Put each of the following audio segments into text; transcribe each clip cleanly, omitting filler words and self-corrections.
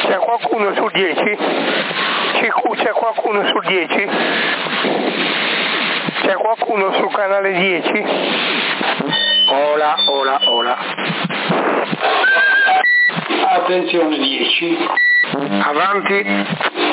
C'è qualcuno sul 10? C'è qualcuno sul 10? C'è qualcuno sul canale 10? Ola. Attenzione 10. Avanti.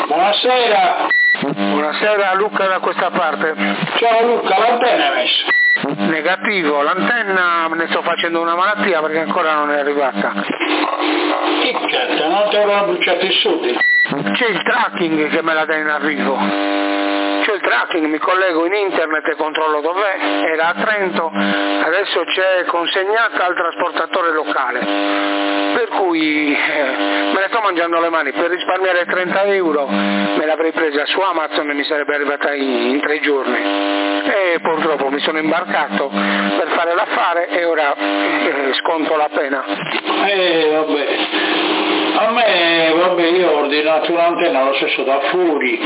Buonasera, Luca da questa parte. Ciao Luca, l'antenna hai messo? Negativo, l'antenna ne sto facendo una malattia perché ancora non è arrivata. Che cazzo, non ti avrà bruciato i soldi? C'è il tracking che me la dà in arrivo. C'è il tracking, mi collego in internet e controllo dov'è, era a Trento, adesso c'è consegnata al trasportatore locale, per cui me ne sto mangiando le mani. Per risparmiare 30 euro me l'avrei presa su Amazon e mi sarebbe arrivata in 3 giorni, e purtroppo mi sono imbarcato per fare l'affare e ora sconto la pena. Vabbè. A me, io ho ordinato un'antenna lo stesso da fuori,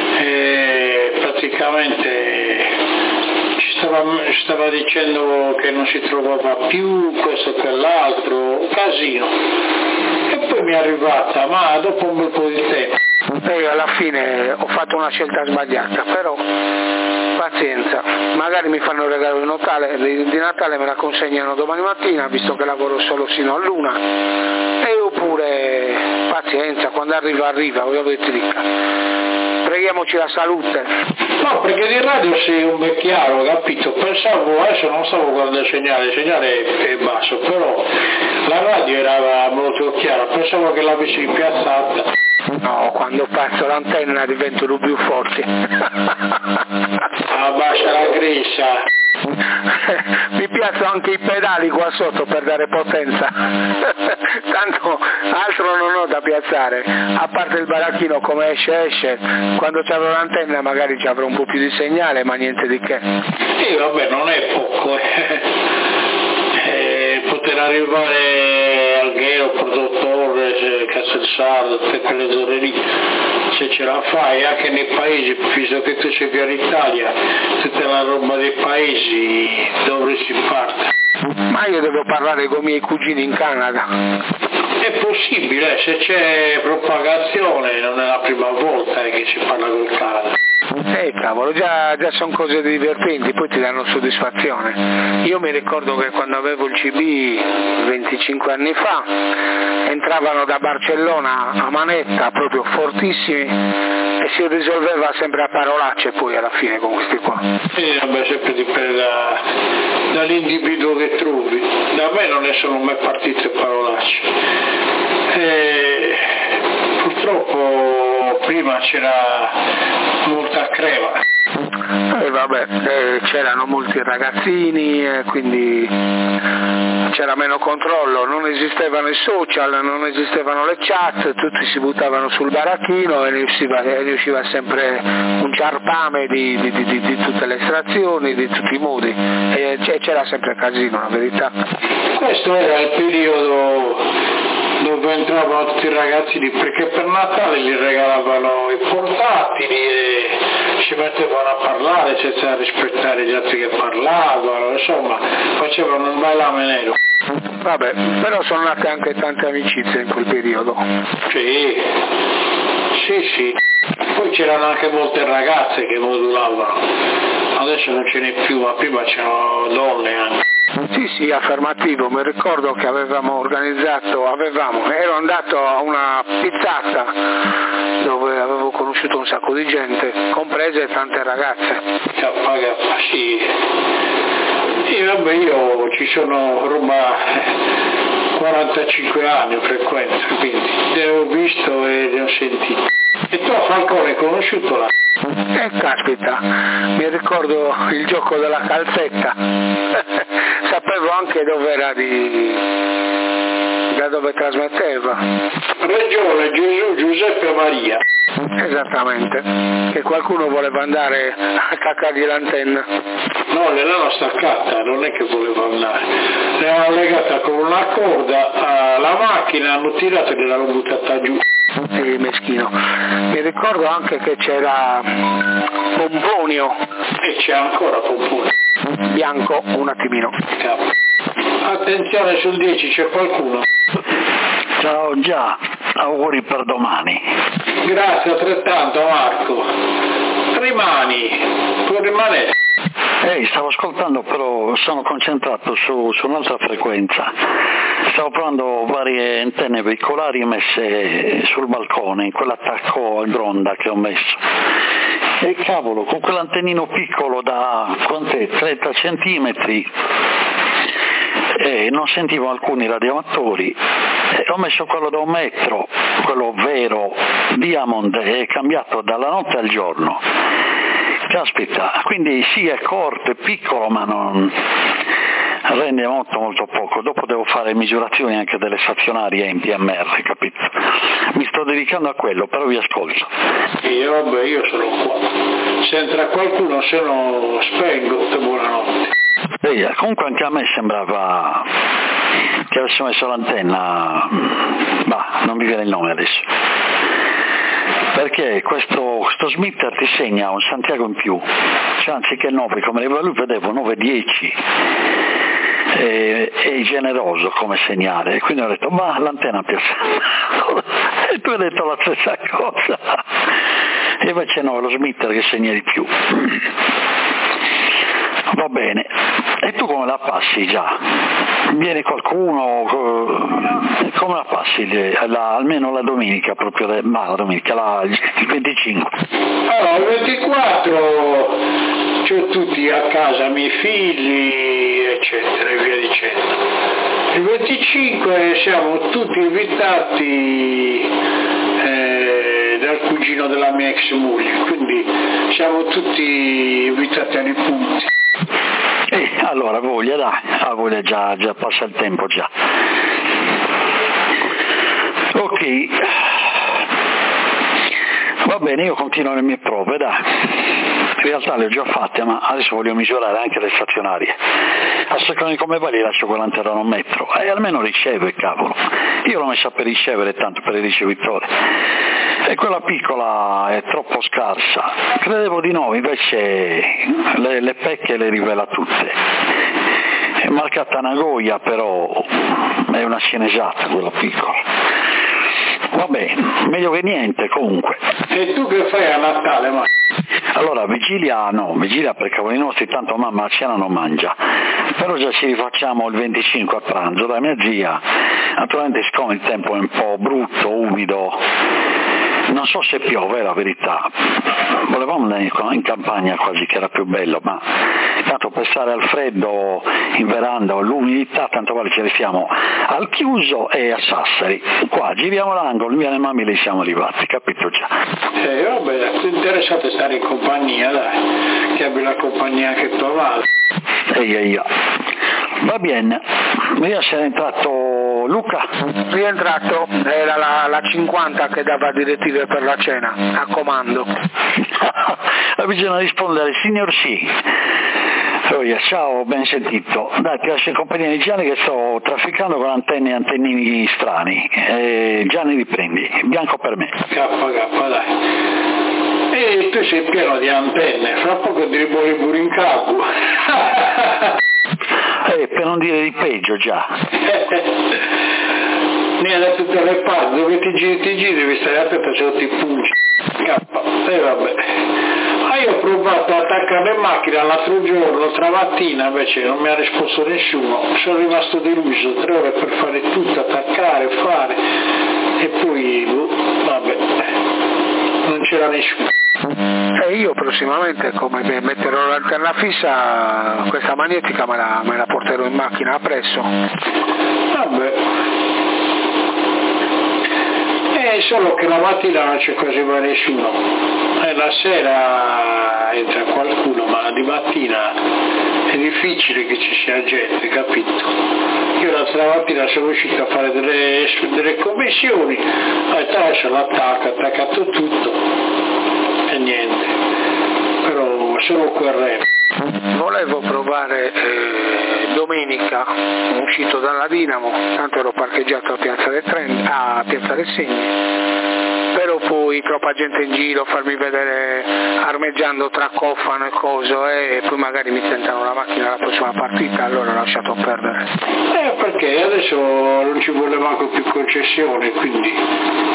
praticamente ci stava dicendo che non si trovava più questo e quell'altro, casino. E poi mi è arrivata, ma dopo un bel po' di tempo. E alla fine ho fatto una scelta sbagliata, però pazienza, magari mi fanno il regalo di Natale, me la consegnano domani mattina, visto che lavoro solo sino all'1, e oppure pazienza, quando arriva, voglio dire. Preghiamoci la salute. No, perché di radio sei un vecchiaro, capito? Pensavo, adesso non stavo guardando il segnale è basso, però la radio era molto chiara, pensavo che l'avessi piazzata. No, quando passo l'antenna diventano più forti. Abbassa la grissa. Mi piacciono anche i pedali qua sotto per dare potenza. Tanto altro non ho da piazzare, a parte il baracchino come esce, quando c'avrò l'antenna magari ci avrò un po' più di segnale, ma niente di che. Sì, vabbè, non è poco. Poter arrivare al Ghero, Portotorre, Castel Sardo, tutte quelle zone lì, se ce la fai, anche nei paesi, visto che tu sei più all'Italia, tutta la roba dei paesi dove si parte. Ma io devo parlare con i miei cugini in Canada. È possibile, se c'è propagazione, non è la prima volta che si parla col Canada. Cavolo, già sono cose divertenti, poi ti danno soddisfazione. Io mi ricordo che quando avevo il CB 25 anni fa, entravano da Barcellona a manetta, proprio fortissimi, e si risolveva sempre a parolacce poi alla fine con questi qua. Vabbè, sempre dipende dall'individuo che trovi. Da me non ne sono mai partite parolacce. Purtroppo prima c'era molta crema. C'erano molti ragazzini, quindi c'era meno controllo, non esistevano i social, non esistevano le chat, tutti si buttavano sul baracchino e ne usciva sempre un ciarpame di tutte le estrazioni, di tutti i modi, e c'era sempre casino, la verità. Questo era il periodo dove entravano tutti i ragazzi lì, perché per Natale gli regalavano i portatili e ci mettevano a parlare senza rispettare gli altri che parlavano, insomma facevano un bailame nero. Vabbè, però sono nate anche tante amicizie in quel periodo. Sì. Poi c'erano anche molte ragazze che modulavano, adesso non ce n'è più, ma prima c'erano donne anche. Sì, affermativo, mi ricordo che ero andato a una pizzata dove avevo conosciuto un sacco di gente, comprese tante ragazze. Sì. Sì, vabbè, io ci sono ormai 45 anni frequenza, quindi ne ho visto e ne ho sentito. E tu a Falcone hai conosciuto là? Caspita, mi ricordo il gioco della calzetta. Sapevo anche dove era da dove trasmetteva. Regione Gesù Giuseppe Maria. Esattamente, che qualcuno voleva andare a caccargli l'antenna. No, le l'hanno staccata, non è che voleva andare. Le hanno legata con una corda alla macchina, hanno tirato e gliel'hanno buttata giù. Meschino. Mi ricordo anche che c'era Pomponio. E c'è ancora Pomponio. Bianco, un attimino. Attenzione, sul 10 c'è qualcuno. Ciao, già. auguri per domani. Grazie altrettanto Marco. Puoi rimanere. Stavo ascoltando, però sono concentrato su un'altra frequenza. Stavo provando varie antenne veicolari messe sul balcone, in quell'attacco a gronda che ho messo. E cavolo, con quell'antennino piccolo da 30 centimetri, non sentivo alcuni radioamatori. Ho messo quello da 1 metro, quello vero Diamond, è cambiato dalla notte al giorno. Caspita, quindi sì, è corto, è piccolo, ma non rende molto poco. Dopo devo fare misurazioni anche delle stazionarie in PMR, capito? Mi sto dedicando a quello, però vi ascolto. Io sono qua. Se entra qualcuno, se no spengo, buonanotte. Comunque anche a me sembrava che avessimo messo l'antenna, non mi viene il nome adesso, perché questo smitter ti segna un Santiago in più, cioè anziché 9 come lui vedevo 9-10, è generoso come segnale, quindi ho detto l'antenna piazzata e tu hai detto la stessa cosa, e invece no, è lo smitter che segna di più. Va bene, e tu come la passi già? Viene qualcuno, come la passi? Almeno la domenica, proprio la domenica, il 25. Allora, il 24 c'ho tutti a casa, miei figli, eccetera, e via dicendo. Il 25 siamo tutti invitati dal cugino della mia ex moglie, quindi siamo tutti invitati a nipoti. Allora voglia già passa il tempo già. Ok, va bene, io continuo le mie prove, dai. In realtà le ho già fatte, ma adesso voglio misurare anche le stazionarie. A seconda di come va li lascio quell'antera a 1 metro, e almeno riceve, cavolo. Io l'ho messa per ricevere, tanto per il ricevitore. E quella piccola è troppo scarsa. Credevo di no, invece le pecche le rivela tutte. È marcata Nagoya, però è una sceneggiata quella piccola. Vabbè, meglio che niente comunque. E tu che fai a Natale, ma? Allora, vigilia per cavoli nostri, tanto mamma a cena non mangia, però già ci rifacciamo il 25 a pranzo da mia zia. Naturalmente siccome il tempo è un po' brutto, umido, non so se piove, è la verità, volevamo andare in campagna quasi che era più bello, ma tanto per stare al freddo in veranda o l'umidità, tanto vale ci restiamo al chiuso e a Sassari. Qua giriamo l'angolo, via le Mamili siamo arrivati, capito già? Vabbè, ti interessate stare in compagnia, dai, che abbia la compagnia anche tua madre. Va bene, io sono entrato Luca. Rientrato, era la 50 che dava direttive per la cena, a comando. Bisogna rispondere, signor sì. Ciao, ben sentito. Dai, ti lascio in compagnia di Gianni che sto trafficando con antenne e antennini strani. Gianni riprendi, bianco per me. K, dai. E tu sei pieno di antenne, fra poco ti riboli pure in capo. Per non dire di peggio già. Ne da tutte le parti, dove ti giri devi stare attento se non ti pungi. Vabbè. Io ho provato ad attaccare le macchine l'altro giorno, stamattina invece non mi ha risposto nessuno, sono rimasto deluso, 3 ore per fare tutto, attaccare, fare, e poi, vabbè, non c'era nessuno. E io prossimamente, come metterò l'antenna fissa, questa magnetica me la porterò in macchina appresso. Vabbè. Solo che la mattina non c'è quasi mai nessuno, e la sera entra qualcuno, ma di mattina è difficile che ci sia gente, capito? Io l'altra mattina sono riuscito a fare delle commissioni, adesso attaccato tutto e niente, però sono corretto. Volevo provare domenica, uscito dalla Dinamo, tanto ero parcheggiato a Piazza del Segni, però poi troppa gente in giro, farmi vedere armeggiando tra cofano e coso, e poi magari mi tentano la macchina alla prossima partita, allora ho lasciato perdere. Perché adesso non ci vuole manco più concessione, quindi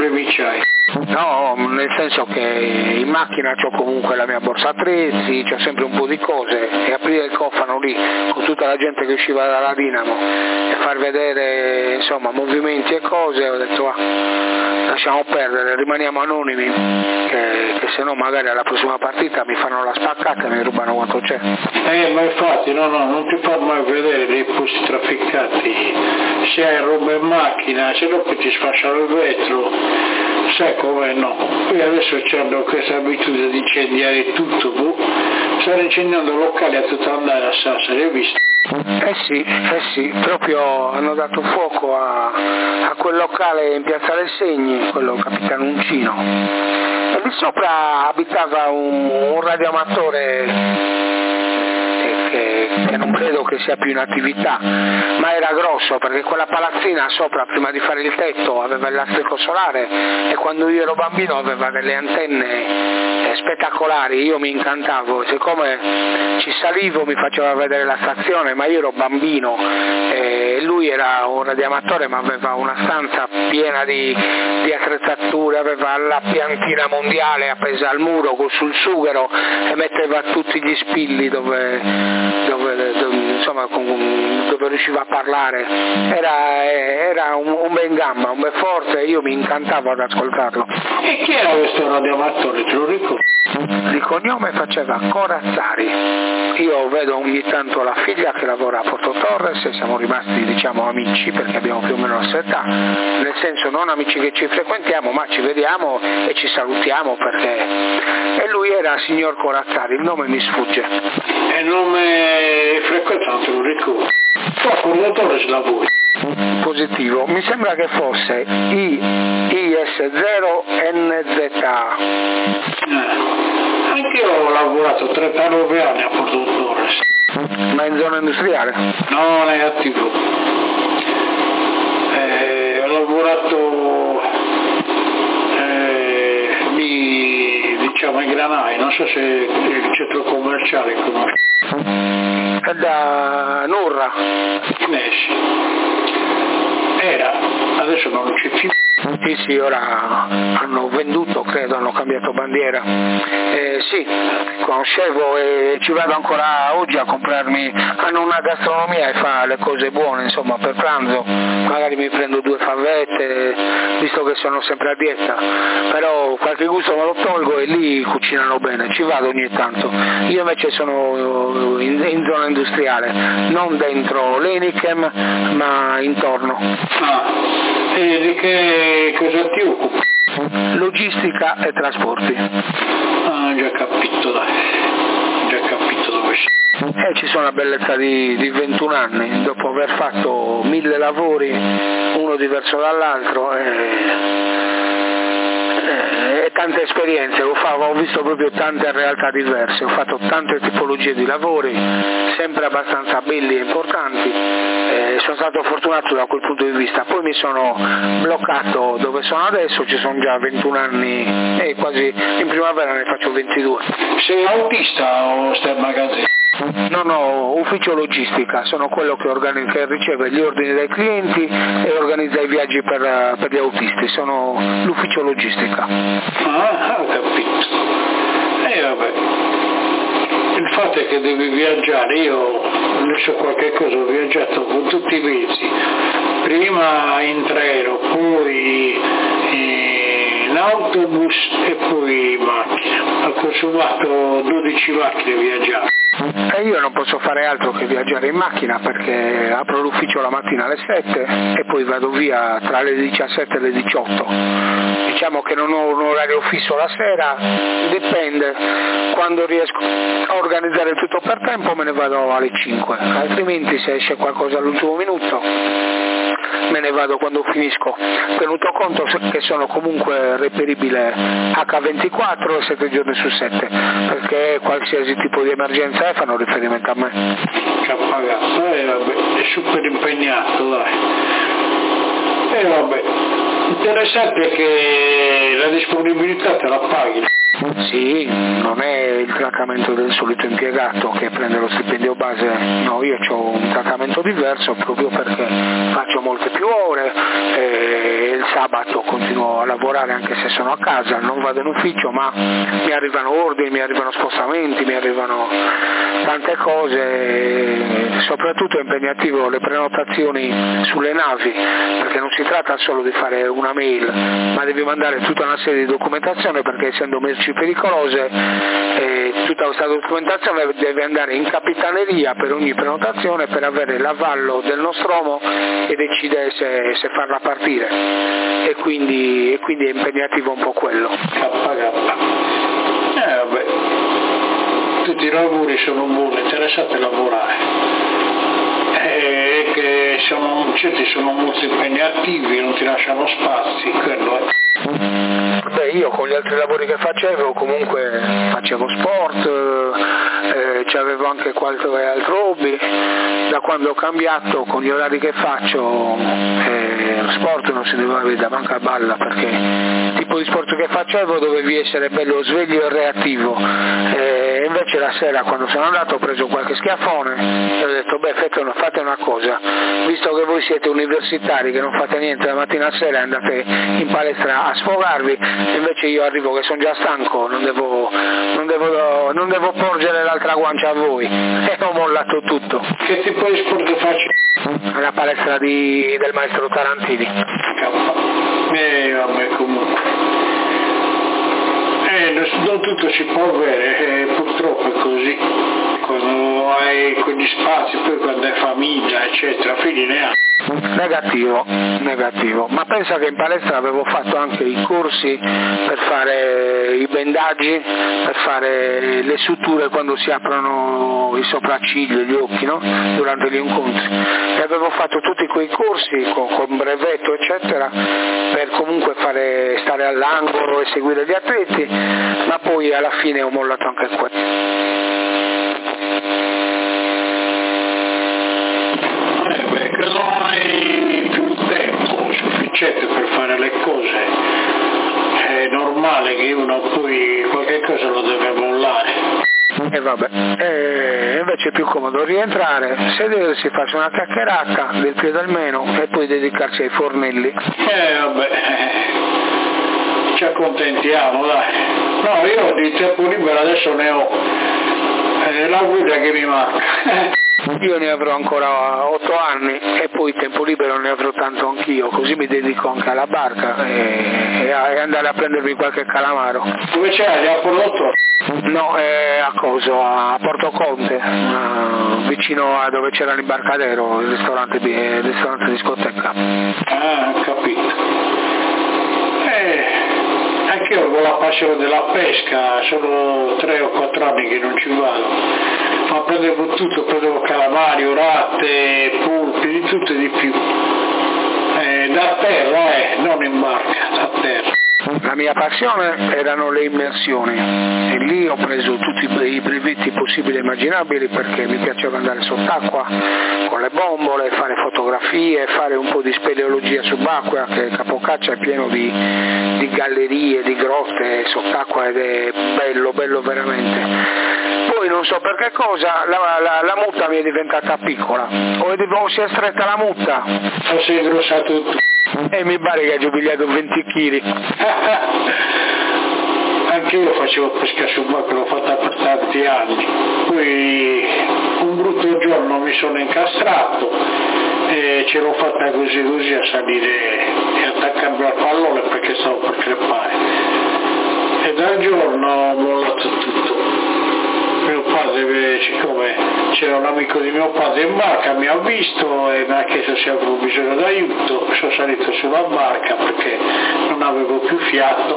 problemi c'hai? No, nel senso che in macchina c'ho comunque la mia borsa attrezzi, c'ho sempre un po' di cose, e aprire il cofano lì con tutta la gente che usciva dalla Dinamo e far vedere insomma movimenti e cose, ho detto lasciamo perdere, rimaniamo anonimi, che se no magari alla prossima partita mi fanno la spaccata e mi rubano quanto c'è. Ma infatti non ti fa mai vedere dei posti trafficati, se hai roba in macchina, se no che ti sfasciano il vetro, sai come no? Poi adesso hanno questa abitudine di incendiare tutto, stanno incendiando locali a tutto andare a Sassari, hai visto? Sì, proprio hanno dato fuoco a quel locale in Piazzale Segni, quello Capitano Uncino, e lì sopra abitava un radioamatore che non credo che sia più in attività, ma era grosso, perché quella palazzina sopra, prima di fare il tetto, aveva il lastrico solare, e quando io ero bambino aveva delle antenne spettacolari. Io mi incantavo, siccome ci salivo mi faceva vedere la stazione, ma io ero bambino e lui era un radioamatore, ma aveva una stanza piena di attrezzature, aveva la piantina mondiale appesa al muro sul sughero e metteva tutti gli spilli dove riusciva a parlare. Era un ben gamma, un bel forte, io mi incantavo ad ascoltarlo. E chi era questo radioamatore, te lo ricordi? Di cognome faceva Corazzari. Io vedo ogni tanto la figlia che lavora a Porto Torres e siamo rimasti diciamo amici, perché abbiamo più o meno la stessa età, nel senso non amici che ci frequentiamo, ma ci vediamo e ci salutiamo, e lui era signor Corazzari, il nome mi sfugge. E il nome frequentato, lo ricordo. Qua a Porto Torres lavori? Positivo, mi sembra che fosse IS0NZA. Anche io ho lavorato 39 anni a Porto Torres. Ma in zona industriale? No, negativo. Ho lavorato diciamo in Granai, non so se il centro commerciale conosci. È da Nurra. Adesso non c'è più. Sì, ora hanno venduto, credo, hanno cambiato bandiera. Sì, conoscevo e ci vado ancora oggi a comprarmi, hanno una gastronomia e fa le cose buone, insomma, per pranzo magari mi prendo 2 favette, visto che sono sempre a dieta, però qualche gusto me lo tolgo e lì cucinano bene, ci vado ogni tanto. Io invece sono in zona industriale, non dentro l'Enichem, ma intorno. E di che cosa ti occupi? Logistica e trasporti. Già capito dove sei. Ci sono una bellezza di 21 anni, dopo aver fatto 1000 lavori, uno diverso dall'altro, e tante esperienze, ho visto proprio tante realtà diverse, ho fatto tante tipologie di lavori, sempre abbastanza belli e importanti, sono stato fortunato da quel punto di vista. Poi mi sono bloccato dove sono adesso, ci sono già 21 anni e quasi in primavera ne faccio 22. Sei autista o stai in magazzino? No, ufficio logistica, sono quello che riceve gli ordini dai clienti e organizza i viaggi per gli autisti, sono l'ufficio logistica. Ho capito. Vabbè. Il fatto è che devi viaggiare, io adesso qualche cosa ho viaggiato con tutti i mezzi, prima in treno, poi in autobus e poi in macchina, ho consumato 12 macchine viaggiate. E io non posso fare altro che viaggiare in macchina, perché apro l'ufficio la mattina alle 7 e poi vado via tra le 17 e le 18. Diciamo che non ho un orario fisso la sera, dipende, quando riesco a organizzare tutto per tempo me ne vado alle 5, altrimenti se esce qualcosa all'ultimo minuto me ne vado quando finisco, tenuto conto che sono comunque reperibile H24 7 giorni su 7, perché qualsiasi tipo di emergenza fanno riferimento a me. Vabbè, è super impegnato, dai. Vabbè, interessante che la disponibilità te la paghi. Sì, non è il trattamento del solito impiegato che prende lo stipendio base, no, io ho un trattamento diverso proprio perché faccio molte più ore e il sabato continuo a lavorare anche se sono a casa, non vado in ufficio, ma mi arrivano ordini, mi arrivano spostamenti, mi arrivano tante cose, soprattutto è impegnativo le prenotazioni sulle navi, perché non si tratta solo di fare una mail, ma devi mandare tutta una serie di documentazione perché essendo merci pericolose tutta questa documentazione deve andare in capitaneria per ogni prenotazione per avere l'avallo del Nostromo che decide se farla partire e quindi è impegnativo un po' quello. Vabbè, tutti i lavori sono buoni, interessati a lavorare. Che certi sono molto impegnativi, non ti lasciano spazi, quello è. Beh, io con gli altri lavori che facevo comunque facevo sport, c'avevo anche qualche altro hobby, da quando ho cambiato con gli orari che faccio sport non si doveva vedere manco a balla perché il tipo di sport che facevo dovevi essere bello sveglio e reattivo e invece la sera quando sono andato ho preso qualche schiaffone e ho detto fate una cosa, visto che voi siete universitari che non fate niente la mattina a sera e andate in palestra a sfogarvi, invece io arrivo che sono già stanco, non devo porgere l'altra guancia a voi e ho mollato tutto. Che tipo di sport faccio? La palestra del maestro Tarantini. Vabbè, comunque. Non tutto si può avere, purtroppo è così. Quando hai quegli spazi, poi quando hai famiglia, eccetera, figli ne hai. Negativo, ma pensa che in palestra avevo fatto anche i corsi per fare i bendaggi, per fare le suture quando si aprono i sopracciglia, gli occhi, no? Durante gli incontri. E avevo fatto tutti quei corsi con brevetto, eccetera, per comunque stare all'angolo e seguire gli atleti, ma poi alla fine ho mollato anche quello. Non hai più tempo sufficiente per fare le cose, è normale che uno poi qualche cosa lo deve mollare. E vabbè, invece è più comodo rientrare, sedersi, farsi una chiacchierata del più e del meno e poi dedicarsi ai fornelli. Vabbè, ci accontentiamo, dai. No, io di tempo libero adesso ne ho, la guida che mi manca. Io ne avrò ancora 8 anni e poi tempo libero ne avrò tanto anch'io, così mi dedico anche alla barca e andare a prendermi qualche calamaro. Dove c'è? A Porto? No, a Porto Conte, vicino a dove c'era l'imbarcadero, il ristorante discoteca. Ah, ho capito. Anche io ho la passione della pesca, sono 3 o 4 anni che non ci vado, ma prendevo tutto, prendevo calamari, orate, polpi, di tutto e di più. Da terra, non in barca, da terra. La mia passione erano le immersioni e lì ho preso tutti i brevetti possibili e immaginabili perché mi piaceva andare sott'acqua con le bombole, fare fotografie, fare un po' di speleologia subacquea, che Capocaccia è pieno di gallerie, di grotte sott'acqua ed è bello veramente. Poi non so per che cosa la mutta mi è diventata piccola, o si è stretta la mutta o si è grossa tutto. E mi pare che ha giubilato 20 kg. Anche io facevo pesca subacquea, l'ho fatta per tanti anni. Poi un brutto giorno mi sono incastrato e ce l'ho fatta così a salire e attaccarmi al pallone perché stavo per crepare. E dal giorno ho mollato tutto. Mio padre, siccome c'era un amico di mio padre in barca, mi ha visto e mi ha chiesto se avevo bisogno d'aiuto, sono salito sulla barca perché non avevo più fiato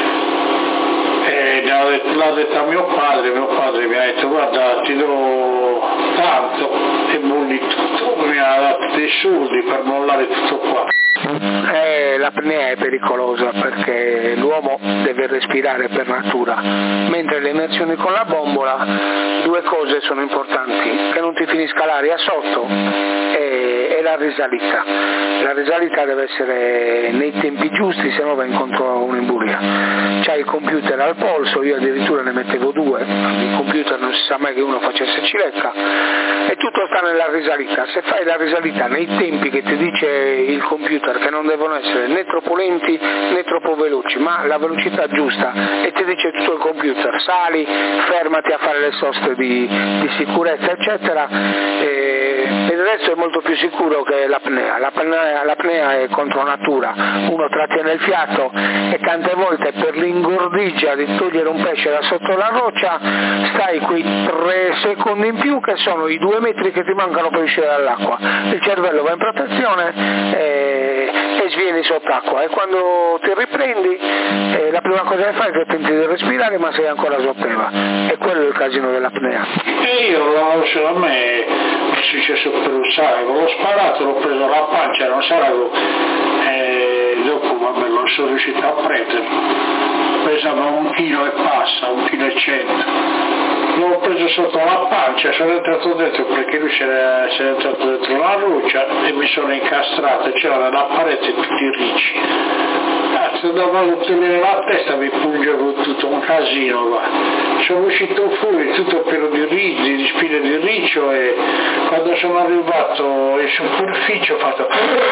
e l'ho detto a mio padre mi ha detto guarda ti do tanto e molli tutto, mi ha dato dei soldi per mollare tutto qua. L'apnea è pericolosa perché l'uomo deve respirare per natura, mentre le immersioni con la bombola, due cose sono importanti: che non ti finisca l'aria sotto e la risalita. La risalita deve essere nei tempi giusti, se no va incontro a un'embolia. C'hai il computer al polso, io addirittura ne mettevo 2, il computer non si sa mai che uno facesse cilecca, e tutto sta nella risalita. Se fai la risalita nei tempi che ti dice il computer, che non devono essere né troppo lenti né troppo veloci, ma la velocità giusta, e ti dice tutto il computer, sali, fermati a fare le soste di sicurezza eccetera, e il resto è molto più sicuro che l'apnea. L'apnea è contro natura, uno trattiene il fiato e tante volte per l'ingordigia di togliere un pesce da sotto la roccia stai quei 3 secondi in più che sono i 2 metri che ti mancano per uscire dall'acqua, il cervello va in protezione e svieni sott'acqua, e quando ti riprendi la prima cosa che fai è che tenti di respirare ma sei ancora sott'eva, e quello è il casino dell'apnea. E io a me è successo per usare, l'ho sparato, l'ho preso la pancia, non sarà dopo vabbè non sono riuscito a prenderlo, pesava 1,1 kg, l'ho preso sotto la pancia, sono entrato dentro perché lui si è entrato dentro la roccia e mi sono incastrato, c'era nella parete tutti i ricci. Cazzo, dovevo tenere la testa, mi pungevo tutto un casino qua. Sono uscito fuori tutto pieno di ricci, di spine di riccio, e quando sono arrivato in superficie ho fatto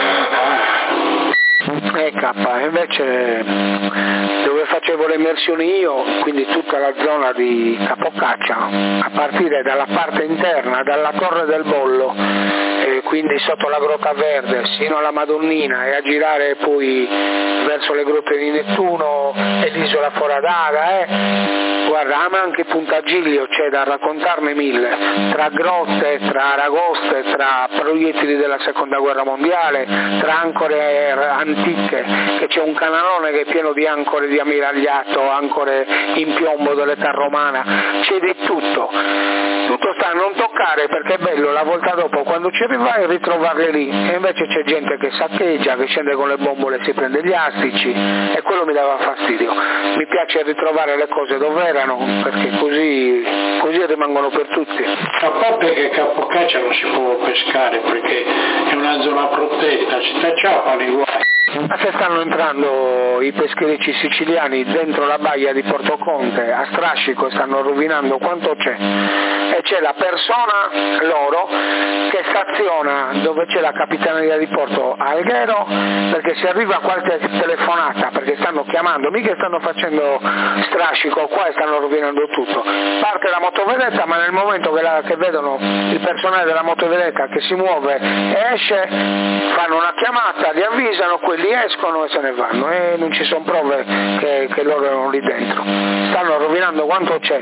invece dove facevo le immersioni io, quindi tutta la zona di Capocaccia, a partire dalla parte interna, dalla Torre del Bollo, quindi sotto la Grotta Verde sino alla Madonnina, e a girare poi verso le grotte di Nettuno e l'isola Foradada, guarda, ma anche Punta Giglio c'è da raccontarne 1000, tra grotte, tra aragoste, tra proiettili della seconda guerra mondiale, tra ancore antiche, che c'è un canalone che è pieno di ancore di ammiragliato, ancore in piombo dell'età romana, c'è di tutto. Tutto sta a non toccare, perché è bello la volta dopo quando ci arrivai ritrovarle lì, e invece c'è gente che saccheggia, che scende con le bombole e si prende gli astici, e quello mi dava fastidio. Mi piace ritrovare le cose dove erano, perché così rimangono per tutti. A parte che Capocaccia non si può pescare perché è una zona protetta, ci tacciavano i guai. Ma se stanno entrando i pescherecci siciliani dentro la baia di Portoconte a strascico e stanno rovinando quanto c'è, e c'è la persona loro che staziona dove c'è la capitaneria di porto a Alghero, perché se arriva qualche telefonata, perché stanno chiamando, mica stanno facendo strascico qua e stanno rovinando tutto, parte la motovedetta, ma nel momento che vedono il personale della motovedetta che si muove e esce, fanno una chiamata, li avvisano, quelli escono e se ne vanno, e non ci sono prove che loro erano lì dentro. Stanno rovinando quanto c'è.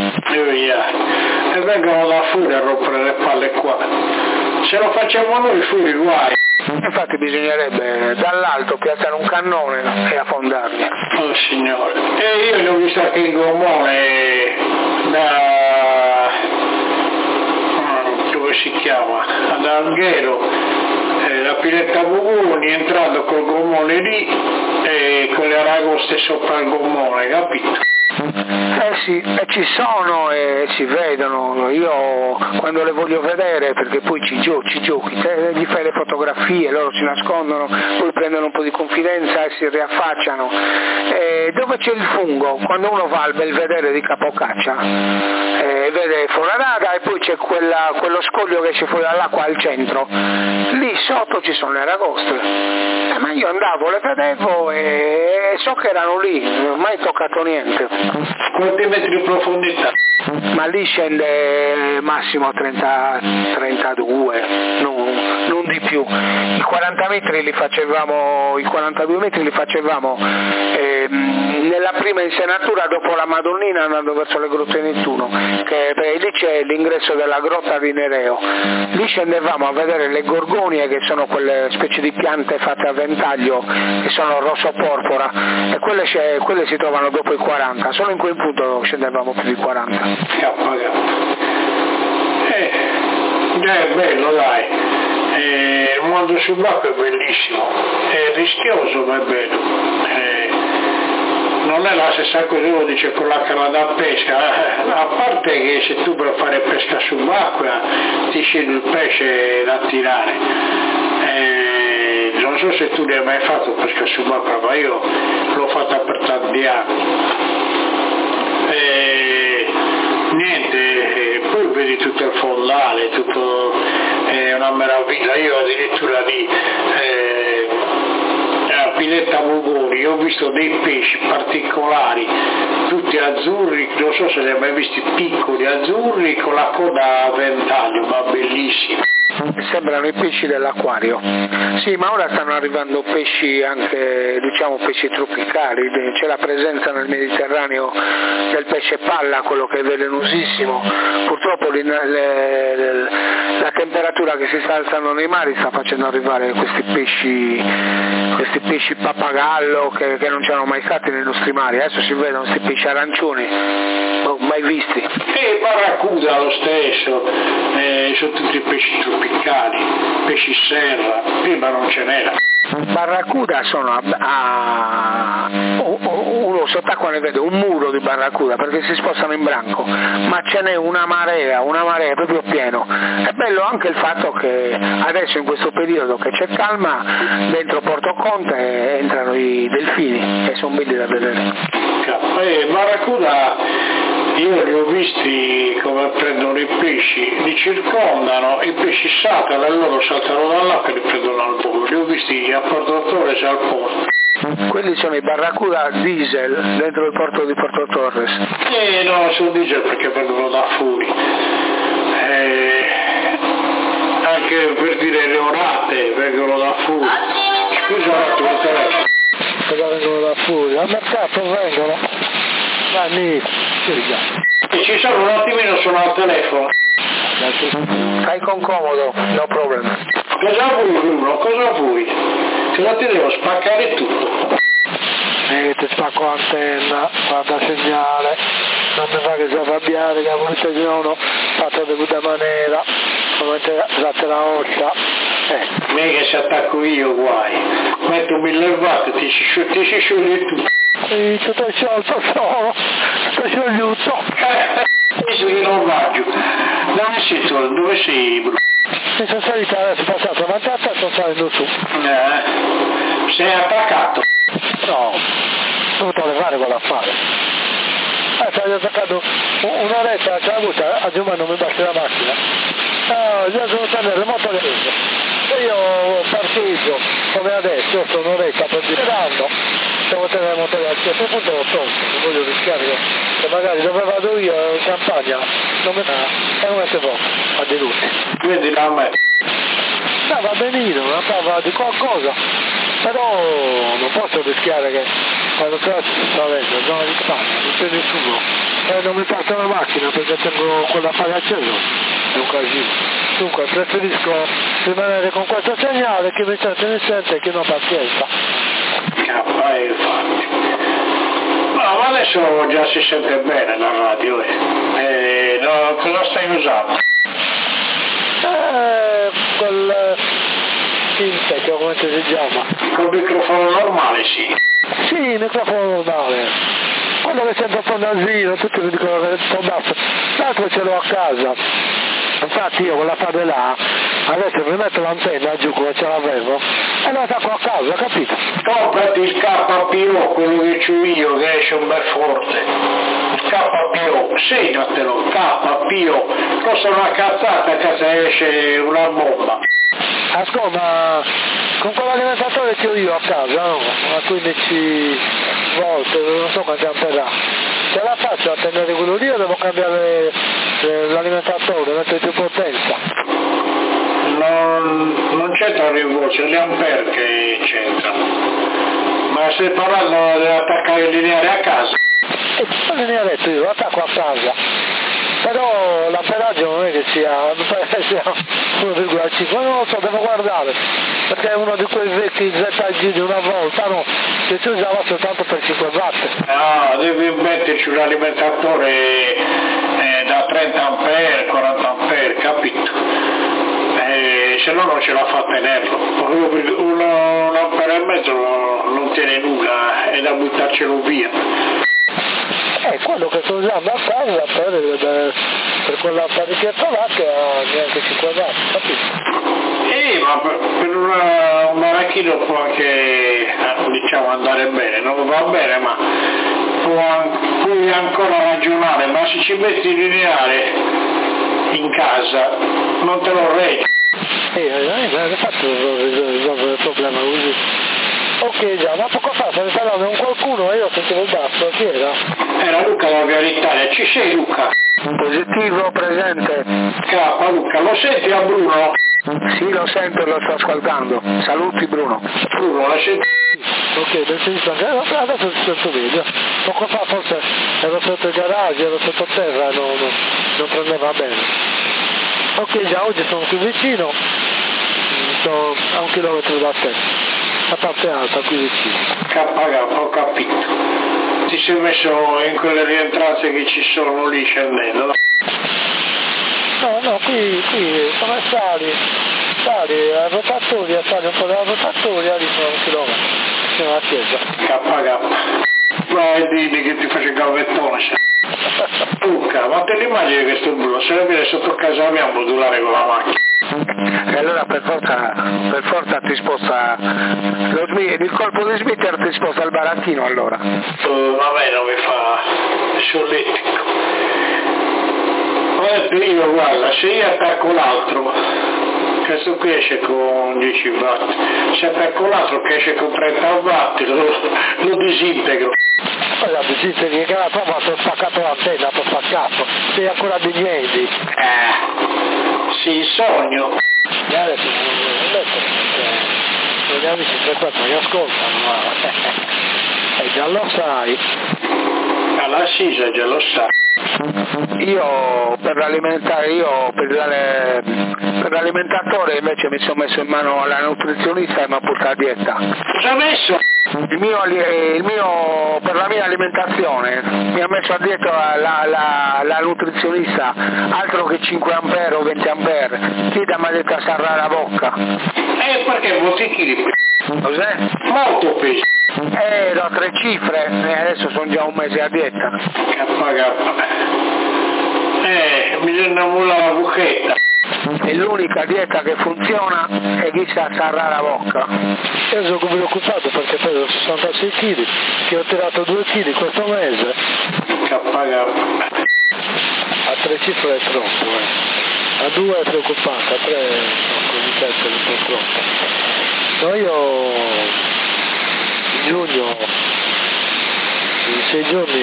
E vengono da fuori a rompere le palle qua. Se lo facciamo noi fuori guai. Infatti bisognerebbe dall'alto piazzare un cannone e affondarli. Oh signore. E io ne ho visto anche in gommone dove si chiama? Ad Alghero. La Piletta Bugoni, entrando col gommone lì e con le aragoste sopra il gommone, capito? Sì, ci sono e si vedono, io quando le voglio vedere, perché poi ci giochi, gli fai le fotografie, loro si nascondono, poi prendono un po' di confidenza e si riaffacciano. Dove c'è il fungo? Quando uno va al Belvedere di Capocaccia, vede Foradada e poi c'è quello scoglio che esce fuori dall'acqua al centro, lì sotto ci sono le aragoste, ma io andavo, le vedevo e so che erano lì, non ho mai toccato niente. Quanti metri di profondità? Ma lì scende massimo 32, non di più. I 40 metri li facevamo, i 42 metri li facevamo nella prima insenatura dopo la Madonnina, andando verso le grotte di Nettuno, che lì c'è l'ingresso della grotta di Nereo. Lì scendevamo a vedere le gorgonie, che sono quelle specie di piante fatte a ventaglio, che sono rosso porpora, e quelle si trovano dopo i 40, solo in quel punto scendevamo più di 40. È bello, dai. il mondo subacqueo è bellissimo, è rischioso ma è bello. Non è la stessa cosa che uno dice con la canna da pesca, a parte che se tu per fare pesca subacquea ti scende il pesce da tirare. Non so se tu ne hai mai fatto pesca subacquea, ma io l'ho fatta per tanti anni. Niente, poi vedi tutto il fondale, tutto è una meraviglia. Io addirittura lì a Pinetta Mugoni ho visto dei pesci particolari, tutti azzurri, non so se li hai mai visti, piccoli azzurri con la coda a ventaglio, ma bellissimi. Sembrano i pesci dell'acquario. Sì, ma ora stanno arrivando pesci anche, diciamo, pesci tropicali, c'è la presenza nel Mediterraneo del pesce palla, quello che è velenosissimo. Purtroppo la temperatura che si sta alzando nei mari sta facendo arrivare questi pesci pappagallo che non c'erano mai stati nei nostri mari. Adesso si vedono questi pesci arancioni, mai visti. E barracuda lo stesso, sono tutti pesci tropicali, pesci serra, prima non ce n'era. Barracuda sono uno sott'acqua ne vede un muro di barracuda perché si spostano in branco, ma ce n'è una marea proprio pieno. È bello anche il fatto che adesso in questo periodo che c'è calma dentro Porto Conte entrano i delfini e sono belli da vedere. Barracuda io li ho visti come prendono i pesci, li circondano, i pesci saltano e loro saltano dall'acqua e li prendono al volo. Li ho visti a Porto Torres e al porto. Quelli sono i barracuda diesel dentro il porto di Porto Torres. No, sono diesel perché vengono da fuori. Anche per dire le orate vengono da fuori. Scusa un attimo, il telefono. Vengono da fuori, al mercato vengono. E ci sono un attimino, sono al telefono. Stai con comodo, no problem. Cosa vuoi Bruno? Cosa vuoi? Che la ti devo spaccare tutto. Ti spacco l'antenna, guarda segnale, non mi fa che si arrabbiare, che la munizione fatta di questa maniera, come te la oscia. Mica se attacco io guai, metto 1000 watt, ti si scioglie tutto. Sì, tutto sciolto solo, tutto sciogliuto. Visto che non vaggio, dove sei tu? Dove sei Bruno? Mi sono salito adesso, passato avanti a te, sto salendo su. Sei attaccato? No, dovuto levare quello a fare. Ho attaccato un'oretta, ce l'ha avuta, a Giovanni non mi basta la macchina. Già sono stato nel remoto le se io parcheggio come adesso, io sono un'oretta per girando, devo tenere il motore a certo punto l'ho tolto, non voglio rischiare che magari dove vado io in campagna non mi e non mette poco a delusi. Vedi da me. No, va benino, non parla di qualcosa, però non posso rischiare che quando cazzo si sta avendo in zona di campagna, non c'è nessuno, e non mi parte la macchina perché tengo quella paga acceso, è un casino. Dunque preferisco rimanere con questo segnale che mi sente e che non pazienza. Infatti. No, ma adesso già si sente bene la radio. No, cosa stai usando? Quel Sintec, come si chiama? Col microfono normale, sì. Sì, il microfono normale. Quello che sento un po' nasino, tutti mi dicono che è un po' basso. L'altro ce l'ho a casa. Infatti io quella fase là, adesso mi metto l'antenna giù come ce l'avevo e la attacco a casa, capito? Comprati il KPO, quello che c'ho io, che esce un bel forte. Il KPO, segnatelo, KPO, costa una cazzata che se esce una bomba. Ascolta, con quell'alimentatore che ho io a casa, no? A 15 volte, non so quanti amperà, ce la faccio a tenere quello lì o devo cambiare l'alimentatore, mettere più potenza? Non c'entra l'invoce, è gli ampere che c'entrano. Ma stai parlando di attaccare il lineare a casa? Il linearetto io lo attacco a casa, però l'amperaggio non è che sia 1,5, non lo so, devo guardare, perché è uno di quei vecchi ZG di una volta, no? Che si usava soltanto per 5 watt. No, devi metterci un alimentatore da 30 ampere, 40 ampere, capito? se no non ce la fa a tenerlo. Un'ampere e mezzo non tiene nulla, è da buttarcelo via. Quello che sto usando a casa per quell'apparecchietto là che ha neanche 50 anni, capito? Ma per un maracchino può anche diciamo andare bene, non va bene, ma puoi ancora ragionare, ma se ci metti lineare in casa non te lo reggi. Infatti risolvere il problema così. Ok già, ma poco fa stai parlando con qualcuno e io sentivo il basso, chi era? Era Luca da Via Italia, ci sei Luca? Positivo, presente. Luca, lo senti a Bruno? Sì, lo sento e lo sto ascoltando. Saluti Bruno. Bruno, la senti? Ok, adesso ti sento meglio. Poco fa forse ero sotto il garage, ero sotto terra, non prendeva bene. Ok, già oggi sono qui vicino, sto a 1 chilometro da te, a parte alta, qui vicino. Ho capito. Ti sei messo in quelle rientranze che ci sono lì scendendo? No, qui come sali a rotatoria, sali un po' dalla rotatoria, lì sono 1 chilometro, fino alla chiesa. KK. Vai, dimmi che ti faccio il gavettone. Luca, ma te l'immagini che sto Bruno, se ne viene sotto casa mia a modulare con la macchina. E allora per forza ti sposta il colpo di Smith ti sposta il baracchino allora. A me non mi fa solletico. Ho detto io guarda, se io attacco l'altro, questo qui esce con 10 watt, se attacco l'altro che esce con 30 watt lo disintegro. La disintegri che la prova ti ho spaccato l'antenna, ti ho spaccato, sei ancora di niente. Sì, sogno. Adesso non detto che gli amici 3-4 mi ascoltano, ma già lo sai. Alla Sisa già lo sa. Io per l'alimentatore invece mi sono messo in mano alla nutrizionista e mi ha portato a dieta. Cosa ha messo? Il mio per la mia alimentazione mi ha messo a dieta la nutrizionista, altro che 5 ampere o 20 ampere, chi mi ha detto a sarrare la bocca. Perché molti chili? Cos'è? Molto peso. Ero a 3 cifre e adesso sono già un mese a dieta. Bisogna innamorare la buchetta. È l'unica dieta che funziona e chi sa sarrare la bocca. Io sono preoccupato perché peso 66 kg, che ho tirato 2 kg questo mese. A 3 cifre è troppo, A 2 è preoccupante, a 3 così certo è un po' troppo. No, io in giugno, in 6 giorni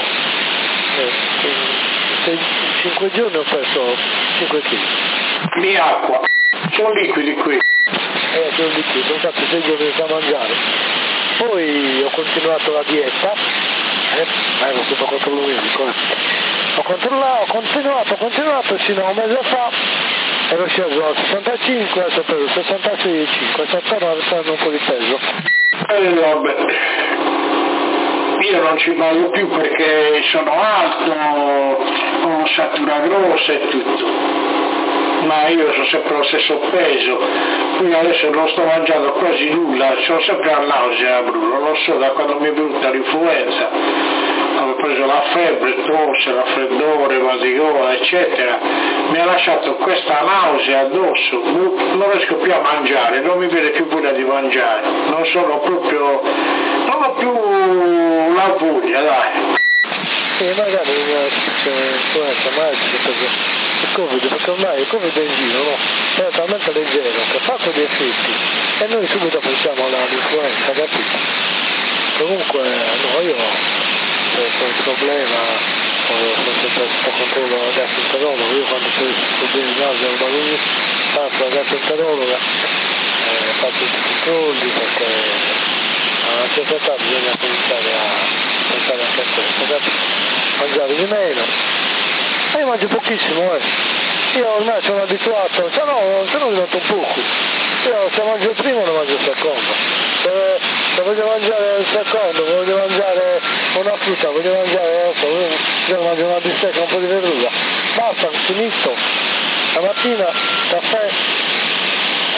in 5 giorni ho perso 5 kg. Di acqua, sono liquidi qui. Sono liquidi, sono stati 6 giorni da mangiare. Poi ho continuato la dieta, ero sotto controllo medico. Ho continuato fino a un mese fa, ero sceso a 65, adesso ho preso 66,5, sto tornando a prendere un po' di peso. Vabbè. Io non ci vado più perché sono alto, ho ossatura grossa e tutto. Ma io sono sempre allo stesso peso, quindi adesso non sto mangiando quasi nulla, sono sempre a nausea Bruno, non so da quando mi è venuta l'influenza, ho preso la febbre, tosse, raffreddore, mal di gola eccetera, mi ha lasciato questa nausea addosso, non riesco più a mangiare, non mi viene più voglia di mangiare, non ho più la voglia, dai. E magari c'è influenza magica il Covid, perché ormai il Covid è in giro, no? È talmente leggero che ha fatto dei effetti e noi subito pensiamo all'influenza, capito? Comunque no, io ho il problema, ho sempre sotto controllo la gastroenterologa, io quando c'è il problema di nausea vado lì, faccio la gastroenterologa, faccio tutti i controlli perché a una certa età bisogna cominciare a pensare anche a questo, capito? Mangiare di meno. Io mangio pochissimo, Io ormai sono abituato, se no divento un poco. Io se mangio il primo non mangio il secondo. Se voglio mangiare il secondo, voglio mangiare una frutta, voglio mangiare, io mangio una bistecca, un po' di verdura. Basta, finito. La mattina, caffè,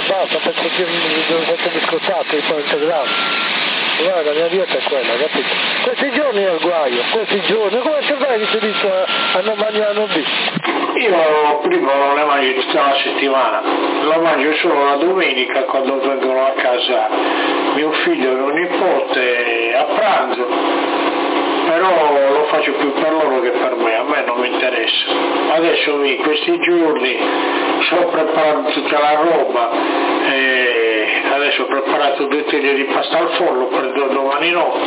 basta, penso che devo fare biscottato e poi integrale. Guarda, la mia dieta è quella, capito? Questi giorni è il guaio, questi giorni, come ci fai che ti dico a non mangiare non B? Io prima non le mangio tutta la settimana, la mangio solo la domenica quando vengono a casa mio figlio e mio nipote a pranzo, però lo faccio più per loro che per me, a me non mi interessa. Adesso in questi giorni sto preparando tutta la roba, adesso ho preparato 2 teglie di pasta al forno per domani notte,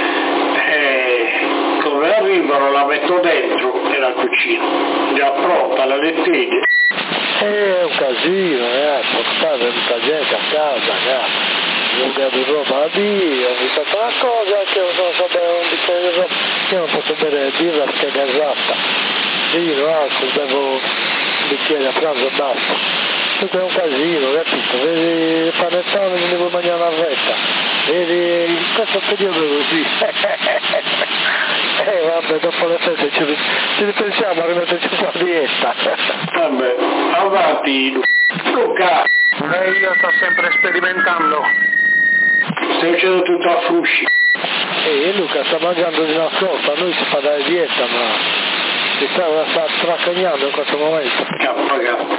come arrivano la metto dentro e la cucino, già pronta la letteglia. È un casino, portare tanta gente a casa, non devo roba a Dio, mi fa una cosa che non so bere un bicchiere di roba, io non posso bere birra perché è gassata, vino, alcol, bevo un bicchiere a pranzo e basta. Tutto è un casino, capito? Vedi il panettone, mi devo mangiare una retta, vedi in questo periodo così. Vabbè, dopo le feste ci ripensiamo a rimetterci un po' a dieta. Vabbè, avanti Luca. Io sto sempre sperimentando. Stai facendo tutto a frusci. Luca sta mangiando di nascosto, a noi si fa dalla dieta, ma si sta stracagnando in questo momento. Cappaga.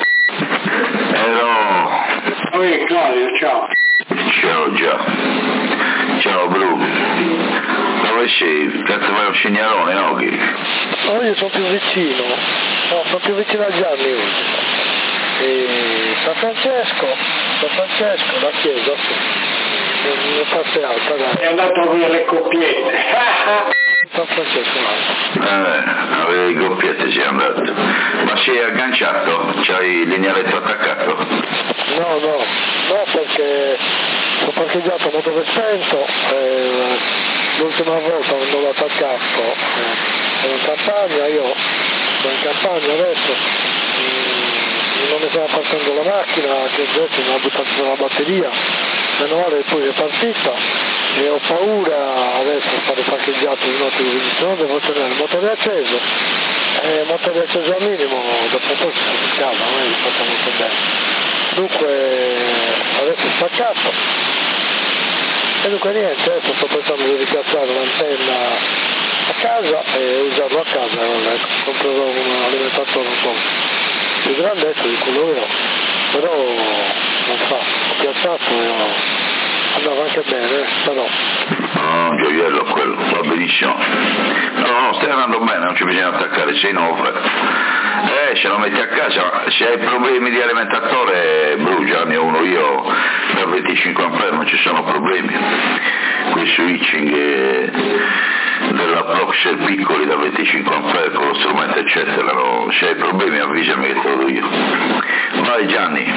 Hello. Claudio, ciao. Ciao già. Ciao Bru. Dove sei? Cazzo vai un segnalone, no? Io sono più vicino. No, sono più vicino a Gianni oggi. San Francesco, la chiesa, sì. Parte alta, dai. È andato a vedere le coppiette. San Francesco, no. A vedere le coppiette sei andato. Ma sei agganciato? C'hai il legnaletto attaccato? No, perché ho parcheggiato a motore spento, l'ultima volta quando l'ho attaccato ero in campagna, io sono in campagna adesso, non mi stava partendo la macchina, che adesso mi ha buttato sulla batteria, meno male poi è partita e ho paura adesso di stare parcheggiato di notte, se no devo tenere il motore acceso, al minimo, dopo un po' si scalda, non è che faccia molto bene. Dunque adesso è staccato e dunque niente, adesso sto pensando di ripiazzare l'antenna a casa e usarlo a casa, comprerò un alimentatore un po' più grandetto di quello che ho, però non fa, ho piazzato e andava anche bene, però. No, gioiello quello, va benissimo. No, stai andando bene, non ci bisogna attaccare, sei nuovo. Se lo metti a casa, se hai problemi di alimentatore, brucia, ne ho uno io per 25 A, non ci sono problemi. Quei switching della Proxer piccoli da 25 A con lo strumento eccetera, no? Se hai problemi avvisami che te lo do io. Vai Gianni.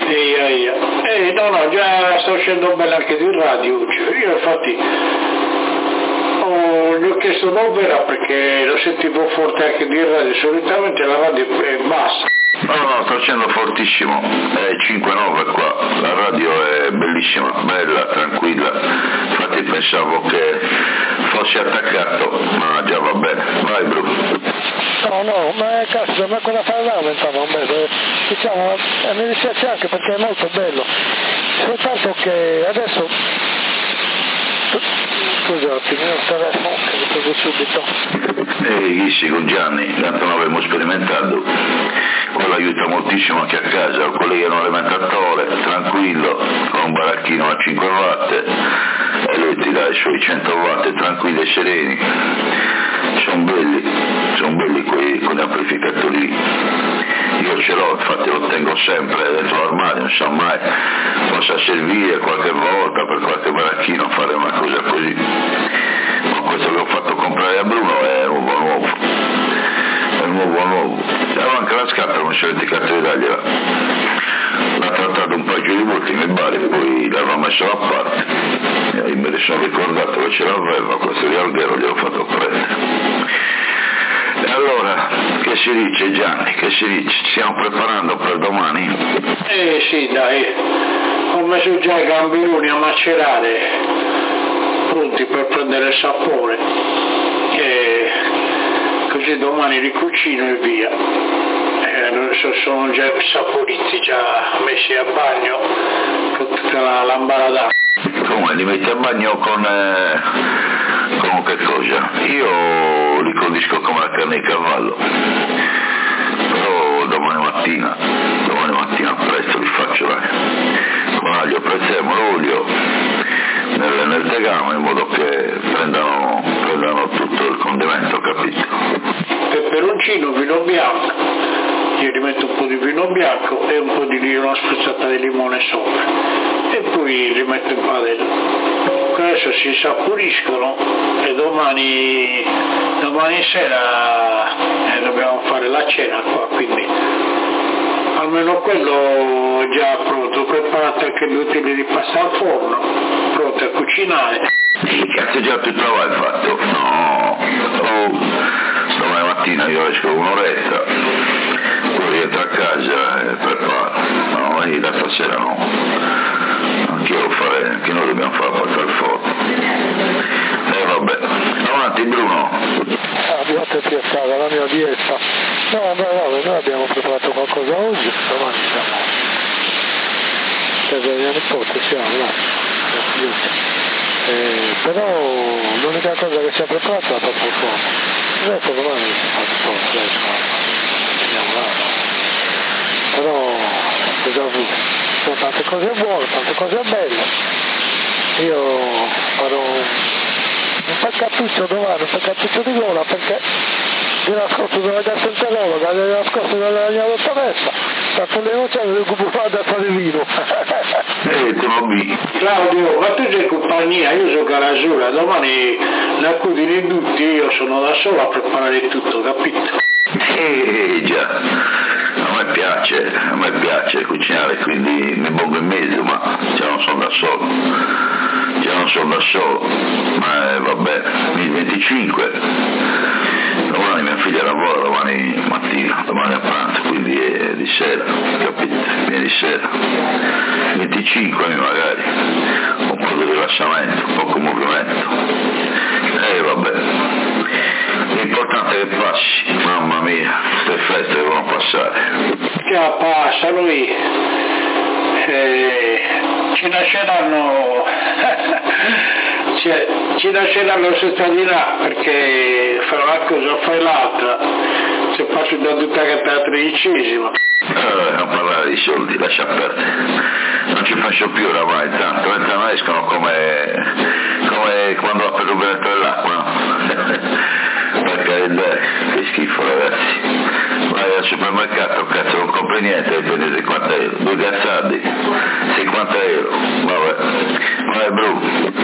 No, già sto uscendo bene anche di radio, io infatti gli ho chiesto d'opera perché lo sentivo forte anche di radio, solitamente la radio è bassa. No, sto facendo fortissimo, è 5-9 qua, la radio è bellissima, bella, tranquilla, infatti pensavo che fosse attaccato, ma già va bene, vai Bru. No, ma cazzo, ma quella falla aumentava un bel, diciamo, mi dispiace anche perché è molto bello, soltanto che adesso, scusate, il mio telefono che lo prendo subito. Sì, con Gianni, tanto non abbiamo sperimentato, quello aiuta moltissimo anche a casa, collegano l'alimentatore, tranquillo, con un baracchino a 5 watt e lui ti dà i suoi 100 watt tranquilli e sereni. Sono belli quei amplificatori lì. Io ce l'ho, infatti lo tengo sempre dentro l'armadio, non so mai, possa servire qualche volta per qualche baracchino a fare una cosa così. Ma questo che ho fatto comprare a Bruno è nuovo. Avevo anche la scarpa, non si è dimenticato di dargliela. L'ha trattato un paio di volte in bar e poi l'aveva messo da parte. E me ne sono ricordato che ce l'aveva, questo di Alghero gliel'ho fatto prendere. E allora, che si dice Gianni, che si dice? Ci stiamo preparando per domani? Sì, dai, ho messo già i gambironi a macerare, pronti per prendere il sapore, così domani li cucino e via. sono già saporiti, già messi a bagno con tutta la lambada d'acqua. Come li metti a bagno con che cosa? Io li condisco come la carne di cavallo, però domani mattina presto li faccio con aglio, prezzemolo, olio nel tegame, in modo che prendano tutto il condimento, capito? Peperoncino, vino bianco, io gli metto un po' di vino bianco e un po' di una spruzzata di limone sopra e poi li metto in padella. Adesso si saporiscono e domani sera dobbiamo fare la cena qua, quindi almeno quello è già pronto, preparato anche 2 tele di pasta al forno, pronto a cucinare. Che cazzo già tutto l'hai fatto? No, domani mattina io esco un'oretta, poi rientro a casa e preparo. No, io da stasera no. Anch'io lo farei, anche noi dobbiamo fare passare il forno. Vabbè, avanti Bruno. Abbiamo piazzato la mia dieta. No, noi abbiamo preparato qualcosa oggi, domani siamo. Per mia nipote siamo là. Però l'unica cosa che si è preparata è la pasta al forno. Adesso domani si fa il forno, andiamo là. Però cosa vuoi? Sono tante cose buone, tante cose belle. Io farò un paccatuccio domani, un paccatuccio di gola, perché di nascosto dalla gastroenterologa, di nascosto dalla mia dottoressa, tanto le voci avevo occupato a fare vino. Claudio, ma tu sei compagnia, io sono Carasura, domani la cucini tutti, io sono da solo a preparare tutto, capito? Già, a me piace cucinare, quindi mi pongo in mezzo, ma già non sono da solo, ma vabbè, il 25, domani mia figlia lavora, domani mattina, domani a pranzo, quindi è di sera, capite? Viene di sera, 25 magari, un po' di rilassamento, un po' di movimento, vabbè. L'importante è che passi, mamma mia, queste feste devono passare. Già passano ci lasceranno senza di là, perché farò una cosa fai l'altra, se passo da tutta che la 13ª. Non parlare di soldi, lascia perdere, non ci faccio più oramai, tanto escono come quando apre il rubinetto dell'acqua, no? Che schifo ragazzi, vai al supermercato, cazzo non compri niente e prendi 50 euro, 2 cazzardi, 50 euro, vabbè Bru.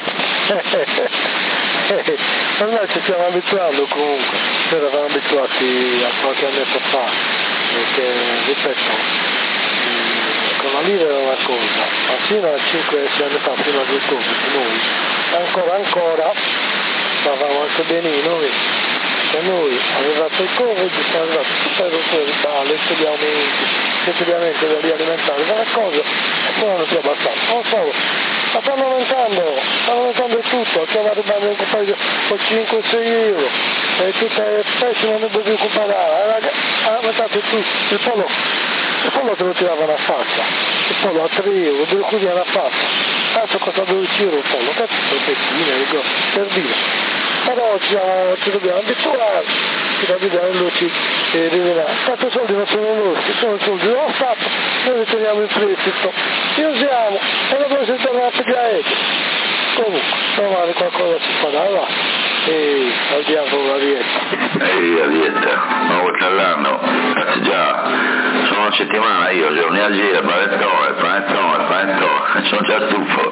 Ormai ci stiamo abituando comunque, ci eravamo abituati a qualche annetto fa, perché ripeto, con la lira era una cosa, ma fino a 5-6 anni fa, fino ad ottobre, noi ancora stavamo anche benino, che noi avevamo il Covid, siamo arrivati tutte le rotture di balle, insediamenti degli alimentari, quelle cose, e poi non si è abbastanza. Non solo, ma stanno aumentando tutto, stiamo arrivando a comprare con 5-6 euro, e tutte le specie non ne devi comprare, ha aumentato tutto, il pollo te lo tiravano a faccia, il pollo a 3 euro, devi cucinare a faccia, adesso costa 12 euro il pollo, cazzo sono pettine, per dire. Però ci dobbiamo abituare, ci rivelare. Tanto soldi non sono nostri, sono soldi dello Stato, noi li teniamo in prestito, li usiamo e dopo si torna a pigliare. Comunque, domani qualcosa si farà là e al diavolo la dieta. La dieta, una volta all'anno, cazzo già, sono una settimana io, giorni a giro, panettone, sono già stufo.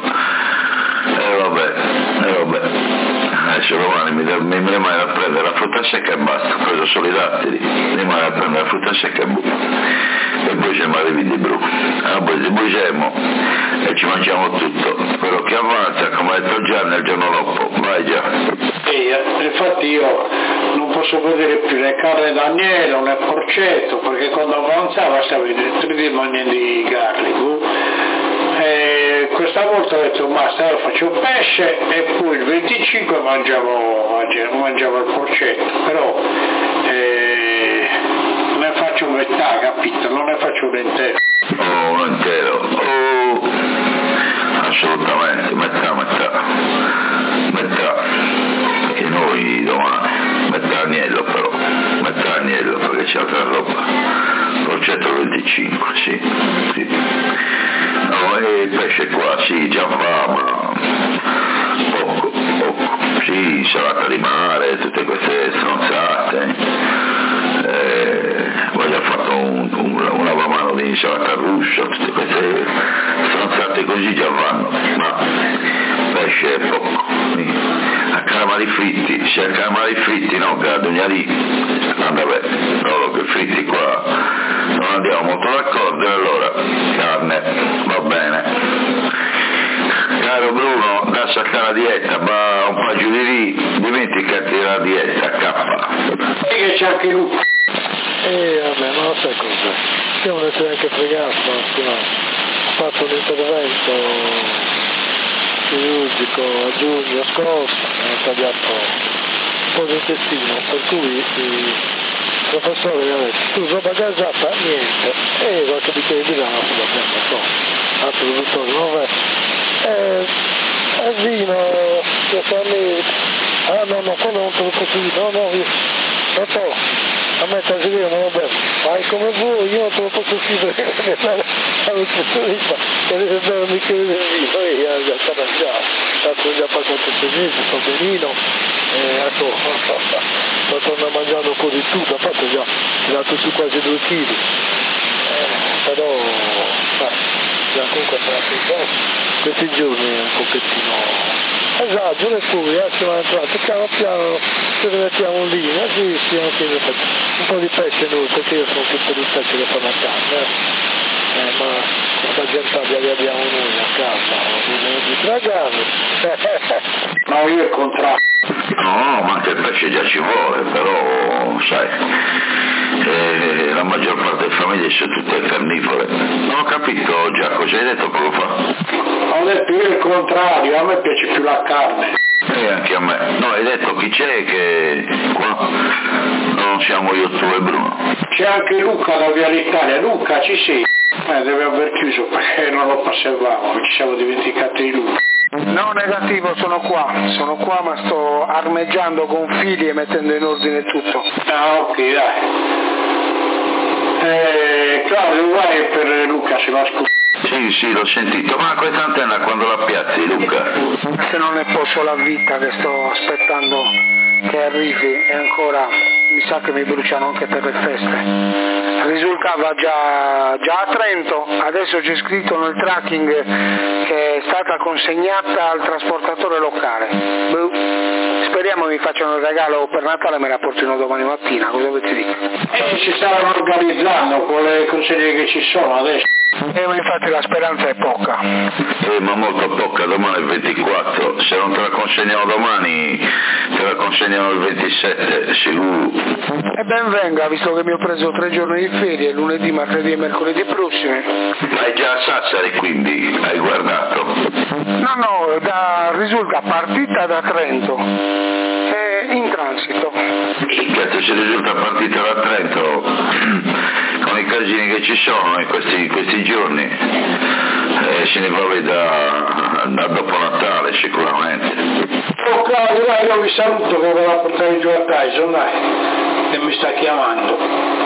Vabbè. Adesso domani mi rimane a prendere la frutta secca e basta, ho preso solo i datteri, mi rimane a prendere la frutta secca e basta. E poi c'è Marivi di Bru, poi ci bugiamo e ci mangiamo tutto, quello che avanza, come ha detto Gianni, il giorno dopo, vai già. Infatti io non posso vedere più né carne d'agnello né porcetto, perché quando avanzava stavo in 3D mangiando i garlic. Questa volta ho detto basta, faccio pesce e poi il 25 mangiavo il porcetto, però ne faccio metà, capito? Non ne faccio un intero. Oh, un intero, assolutamente, metà, perché noi domani, metà agnello perché c'è altra roba, progetto 25, sì. No, e il pesce qua, sì, già fa, ma poco, sì, insalata di mare, tutte queste stronzate, voglio fatto un lavamano di insalata russa, tutte queste stronzate così già vanno, ma pesce è poco. A calamari fritti, se a calamari fritti no, che a Dugnarì, vabbè, loro che fritti qua non andiamo molto d'accordo, e allora carne, va bene. Caro Bruno, da saccare la dieta, ma un po' giù di lì, dimenticati la dieta, cappa. E che c'è anche lui. Vabbè, ma non sai cosa. Devono essere anche fregato, ha fatto un intervento chirurgico a giugno scorso, mi ha tagliato un po' di intestino, per cui il professore mi ha detto, tu roba gasata, niente, e qualche bicchiere di vino sulla pianta, altro dottore, non va. Vino, no, quello non te lo posso dire, no, io, dottore, a me Tasirino non va bene, fai come vuoi, io non te lo posso scrivere alla nutrizione, che deve bere un bicchiere di vino, e già sta mangiando, tanto già passato 6 mesi, sto benino, ecco, sto tornando a mangiare un po' di tutto, a parte già tirato su quasi 2 kg, però, comunque questi giorni un pochettino esagero, e poi ci vanno entrati piano piano, ci rimettiamo lì, sì, anche un po' di pesce noi, perché io sono tutto di pesce che fanno a casa, ma questa gente li abbiamo noi a casa, di tragare. No, io il contrario. No, ma anche il pesce già ci vuole, però, sai, la maggior parte delle famiglie sono tutte carnivore. Non ho capito, Giacomo, ci hai detto poco fa? Ho detto io il contrario, a me piace più la carne. E anche a me. No, hai detto chi c'è che qua non siamo io, tu e Bruno. C'è anche Luca da Via l'Italia. Luca, ci sei? Deve aver chiuso perché non lo passavamo, ci siamo dimenticati di Luca. No, negativo, sono qua, ma sto armeggiando con fili e mettendo in ordine tutto. Ah, ok, dai. Claudio, vai per Luca, se va scusa. Sì, l'ho sentito, ma questa antenna quando la piazzi, Luca? Se non ne posso la vita che sto aspettando che arrivi, e ancora mi sa che mi bruciano anche per le feste. Risultava già a Trento, adesso c'è scritto nel tracking che è stata consegnata al trasportatore locale. Speriamo mi facciano il regalo per Natale e me la portino domani mattina, cosa avete detto? Si stavano organizzando con le consegne che ci sono adesso. Ma infatti la speranza è poca. Ma molto poca, domani è il 24, se non te la consegnano domani te la consegnano il 27, sicuro. E ben venga, visto che mi ho preso 3 giorni di ferie, lunedì, martedì e mercoledì prossimi. Vai già a Sassari quindi, hai guardato? No, risulta partita da Trento e in transito. Cazzo, se risulta partita da Trento, con i casini che ci sono in questi giorni, se ne va da dopo Natale sicuramente. Oh Claudio, dai, io vi saluto che vado a portare giù a Tyson, dai, che mi sta chiamando.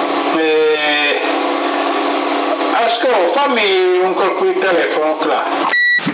Ascolta, fammi un colpo di telefono, Claudio.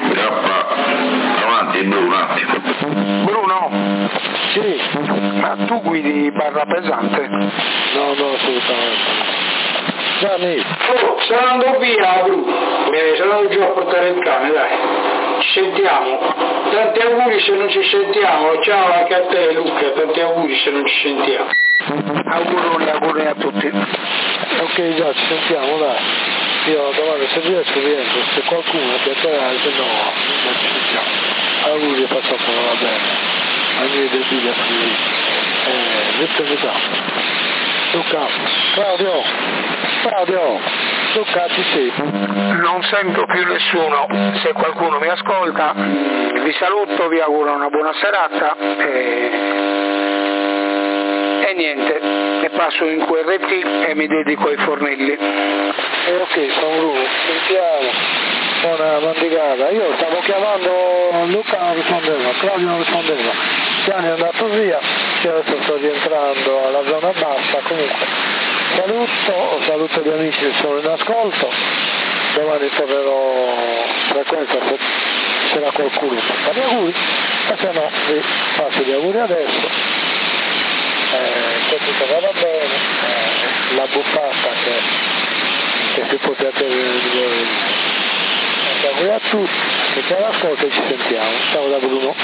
Avanti Bruno, un attimo. Bruno? Sì, ma tu guidi barra pesante? No, assolutamente. Gianni. Oh, se andò via Bruno, se andò giù a portare il cane, dai. Ci sentiamo. Tanti auguri se non ci sentiamo. Ciao anche a te Luca, tanti auguri se non ci sentiamo. Auguri a tutti. Ok, già ci sentiamo, dai. Io domani se riesco rientro, se qualcuno è piacere, se no non ci sentiamo. Auguri, passato va bene. Anche del video detto che Luca, Claudio, Luca, ci sei? Non sento più nessuno, se qualcuno mi ascolta vi saluto, vi auguro una buona serata e niente, e passo in QRT e mi dedico ai fornelli. Ok, sono Bruno, sentiamo. Buona mandigata, io stavo chiamando Luca, non rispondeva, Claudio non rispondeva, Gianni è andato via, io adesso sto rientrando alla zona bassa, comunque saluto gli amici che sono in ascolto, domani tornerò frequenza se c'era qualcuno per fare gli auguri, ma se no vi faccio gli auguri adesso, che tutto vada bene, la buffata che si potete vedere. Auguri a tutti, che c'è l'ascolto e ci sentiamo. Ciao da Bruno.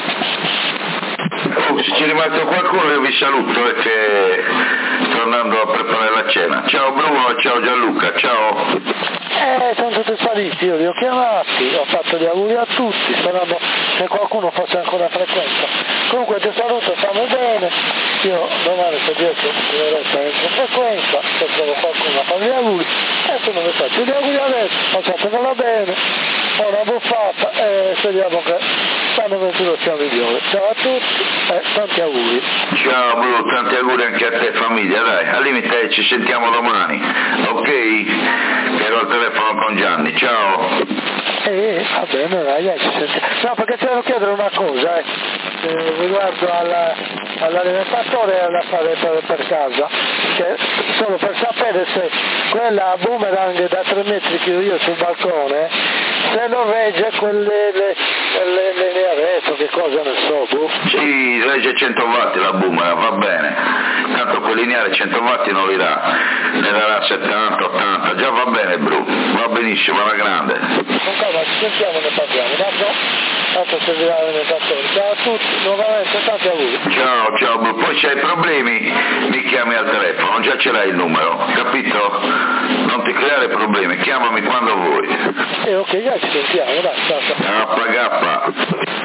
Se c'è rimasto qualcuno io vi saluto perché sto andando a preparare la cena. Ciao Bruno, ciao Gianluca, ciao. Sono tutti spariti, io li ho chiamati, ho fatto gli auguri a tutti, sperando che qualcuno fosse ancora frequenza. Comunque ti saluto, stammi bene, io domani se riesco continuerò a stare in frequenza, se trovo qualcuno a fare gli auguri, e se non vi faccio gli auguri adesso, facciatevela bene, buona buffata e speriamo che l'anno 22 sia migliore. Ciao a tutti e tanti auguri. Ciao Bruno, tanti auguri anche a te famiglia, dai, al limite ci sentiamo domani, ok? Che ero al telefono con Gianni, ciao. Va bene, dai, ci sentiamo. No, perché ti devo chiedere una cosa, riguardo all'alimentatore e all'affare per casa, che solo per sapere se quella boomerang da 3 metri che ho io sul balcone, se non regge quelle le adesso, che cosa ne so, boh. Sì, regge 100 watt la boomerang, va bene, tanto quel lineare 100 watt non li dà, ne darà 70, 80, già va bene Bru, va benissimo, alla grande. Con calma, ci sentiamo e ne parliamo, tanto servirà l'alimentatore. Ciao a tutti, nuovamente tanti auguri. Ciao Bru, poi se hai problemi mi chiami al telefono, già ce l'hai il numero, capito? Non ti creare problemi, chiamami quando vuoi. Ok, già ci sentiamo, dai, ciao. Gappa.